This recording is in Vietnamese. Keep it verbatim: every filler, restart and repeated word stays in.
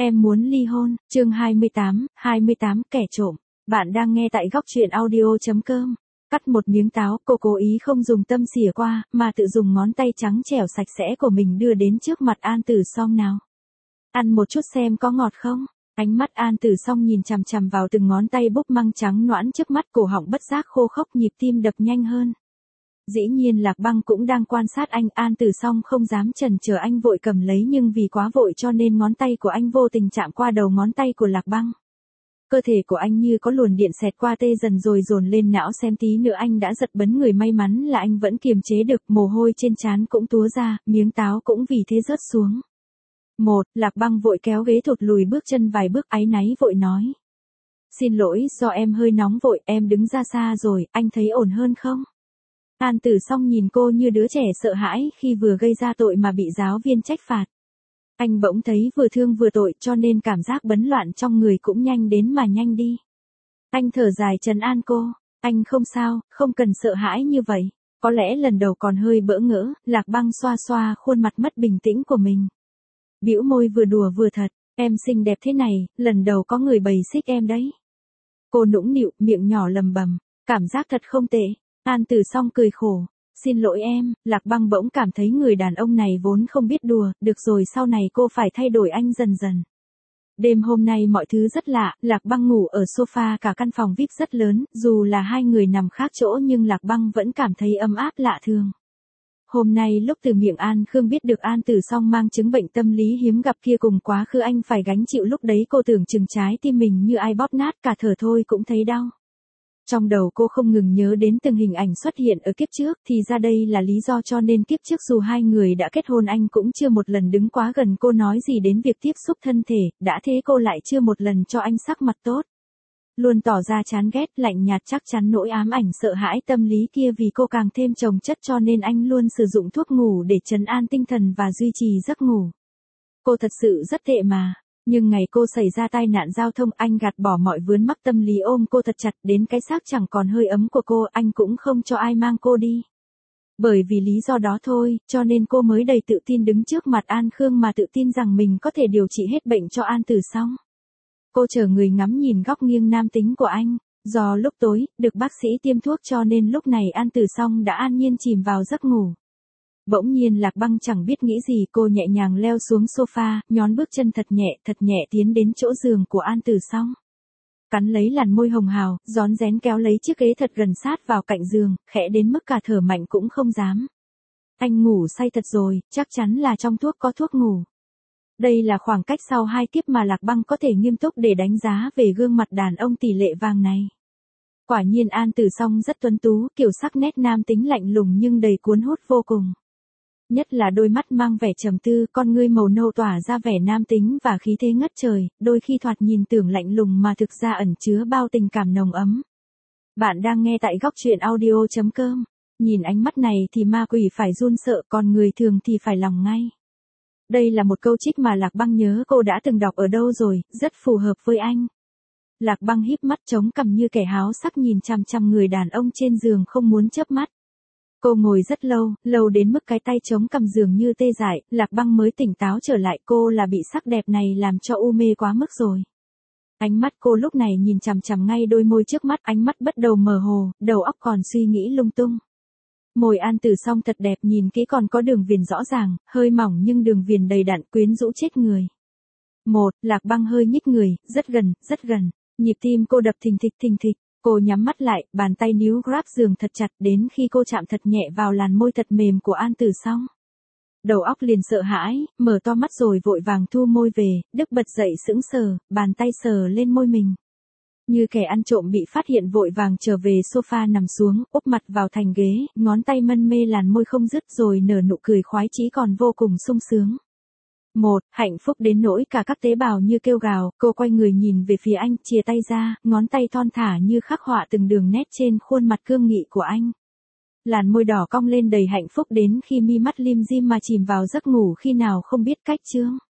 Em muốn ly hôn, chương hai mươi tám, hai mươi tám kẻ trộm. Bạn đang nghe tại góc truyện audio.com. Cắt một miếng táo, cô cố ý không dùng tâm xỉa qua, mà tự dùng ngón tay trắng trẻo sạch sẽ của mình đưa đến trước mặt An Tử Song nào. Ăn một chút xem có ngọt không? Ánh mắt An Tử Song nhìn chằm chằm vào từng ngón tay búp măng trắng nõn trước mắt, cổ họng bất giác khô khốc, nhịp tim đập nhanh hơn. Dĩ nhiên Lạc Băng cũng đang quan sát anh. An Tử Song không dám chần chờ, anh vội cầm lấy, nhưng vì quá vội cho nên ngón tay của anh vô tình chạm qua đầu ngón tay của Lạc Băng. Cơ thể của anh như có luồn điện xẹt qua, tê dần rồi dồn lên não, xem tí nữa anh đã giật bấn người. May mắn là anh vẫn kiềm chế được, mồ hôi trên trán cũng túa ra, miếng táo cũng vì thế rớt xuống. Một, Lạc Băng vội kéo ghế thụt lùi bước chân vài bước, áy náy vội nói. Xin lỗi, do em hơi nóng vội, em đứng ra xa rồi, anh thấy ổn hơn không? An Tử Song nhìn cô như đứa trẻ sợ hãi khi vừa gây ra tội mà bị giáo viên trách phạt. Anh bỗng thấy vừa thương vừa tội, cho nên cảm giác bấn loạn trong người cũng nhanh đến mà nhanh đi. Anh thở dài trấn an cô, anh không sao, không cần sợ hãi như vậy. Có lẽ lần đầu còn hơi bỡ ngỡ, Lạc Băng xoa xoa khuôn mặt mất bình tĩnh của mình. Bĩu môi vừa đùa vừa thật, em xinh đẹp thế này, lần đầu có người bày xích em đấy. Cô nũng nịu, miệng nhỏ lầm bầm, cảm giác thật không tệ. An Tử Song cười khổ, xin lỗi em. Lạc Băng bỗng cảm thấy người đàn ông này vốn không biết đùa, được rồi sau này cô phải thay đổi anh dần dần. Đêm hôm nay mọi thứ rất lạ, Lạc Băng ngủ ở sofa, cả căn phòng vi ai pi rất lớn, dù là hai người nằm khác chỗ nhưng Lạc Băng vẫn cảm thấy ấm áp lạ thường. Hôm nay lúc từ miệng An Khương biết được An Tử Song mang chứng bệnh tâm lý hiếm gặp kia, cùng quá khứ anh phải gánh chịu, lúc đấy cô tưởng chừng trái tim mình như ai bóp nát, cả thở thôi cũng thấy đau. Trong đầu cô không ngừng nhớ đến từng hình ảnh xuất hiện ở kiếp trước, thì ra đây là lý do cho nên kiếp trước dù hai người đã kết hôn anh cũng chưa một lần đứng quá gần cô, nói gì đến việc tiếp xúc thân thể, đã thế cô lại chưa một lần cho anh sắc mặt tốt. Luôn tỏ ra chán ghét, lạnh nhạt, chắc chắn nỗi ám ảnh sợ hãi tâm lý kia vì cô càng thêm chồng chất, cho nên anh luôn sử dụng thuốc ngủ để trấn an tinh thần và duy trì giấc ngủ. Cô thật sự rất tệ mà. Nhưng ngày cô xảy ra tai nạn giao thông, anh gạt bỏ mọi vướng mắc tâm lý, ôm cô thật chặt, đến cái xác chẳng còn hơi ấm của cô, anh cũng không cho ai mang cô đi. Bởi vì lý do đó thôi, cho nên cô mới đầy tự tin đứng trước mặt An Khương mà tự tin rằng mình có thể điều trị hết bệnh cho An Tử Song. Cô chờ người ngắm nhìn góc nghiêng nam tính của anh, do lúc tối, được bác sĩ tiêm thuốc cho nên lúc này An Tử Song đã an nhiên chìm vào giấc ngủ. Bỗng nhiên Lạc Băng chẳng biết nghĩ gì, cô nhẹ nhàng leo xuống sofa, nhón bước chân thật nhẹ, thật nhẹ tiến đến chỗ giường của An Tử Song. Cắn lấy làn môi hồng hào, rón rén kéo lấy chiếc ghế thật gần sát vào cạnh giường, khẽ đến mức cả thở mạnh cũng không dám. Anh ngủ say thật rồi, chắc chắn là trong thuốc có thuốc ngủ. Đây là khoảng cách sau hai kiếp mà Lạc Băng có thể nghiêm túc để đánh giá về gương mặt đàn ông tỷ lệ vàng này. Quả nhiên An Tử Song rất tuấn tú, kiểu sắc nét nam tính lạnh lùng nhưng đầy cuốn hút vô cùng. Nhất là đôi mắt mang vẻ trầm tư, con ngươi màu nâu tỏa ra vẻ nam tính và khí thế ngất trời, đôi khi thoạt nhìn tưởng lạnh lùng mà thực ra ẩn chứa bao tình cảm nồng ấm. Bạn đang nghe tại góc truyện audio.com. Nhìn ánh mắt này thì ma quỷ phải run sợ, còn người thường thì phải lòng ngay. Đây là một câu trích mà Lạc Băng nhớ cô đã từng đọc ở đâu rồi, rất phù hợp với anh. Lạc Băng híp mắt chống cằm như kẻ háo sắc nhìn chằm chằm người đàn ông trên giường không muốn chớp mắt. Cô ngồi rất lâu, lâu đến mức cái tay chống cằm giường như tê dại, Lạc Băng mới tỉnh táo trở lại, cô là bị sắc đẹp này làm cho u mê quá mức rồi. Ánh mắt cô lúc này nhìn chằm chằm ngay đôi môi trước mắt, ánh mắt bắt đầu mờ hồ, đầu óc còn suy nghĩ lung tung. Môi An Tử Song thật đẹp, nhìn kỹ còn có đường viền rõ ràng, hơi mỏng nhưng đường viền đầy đặn, quyến rũ chết người. Một, Lạc Băng hơi nhích người, rất gần, rất gần, nhịp tim cô đập thình thịch thình thịch. Cô nhắm mắt lại, bàn tay níu grab giường thật chặt, đến khi cô chạm thật nhẹ vào làn môi thật mềm của An Tử Song. Đầu óc liền sợ hãi, mở to mắt rồi vội vàng thu môi về, Đức bật dậy sững sờ, bàn tay sờ lên môi mình. Như kẻ ăn trộm bị phát hiện vội vàng trở về sofa nằm xuống, úp mặt vào thành ghế, ngón tay mân mê làn môi không dứt rồi nở nụ cười khoái chí còn vô cùng sung sướng. Một, hạnh phúc đến nỗi cả các tế bào như kêu gào, cô quay người nhìn về phía anh, chìa tay ra, ngón tay thon thả như khắc họa từng đường nét trên khuôn mặt cương nghị của anh. Làn môi đỏ cong lên đầy hạnh phúc đến khi mi mắt lim dim mà chìm vào giấc ngủ khi nào không biết cách chướng.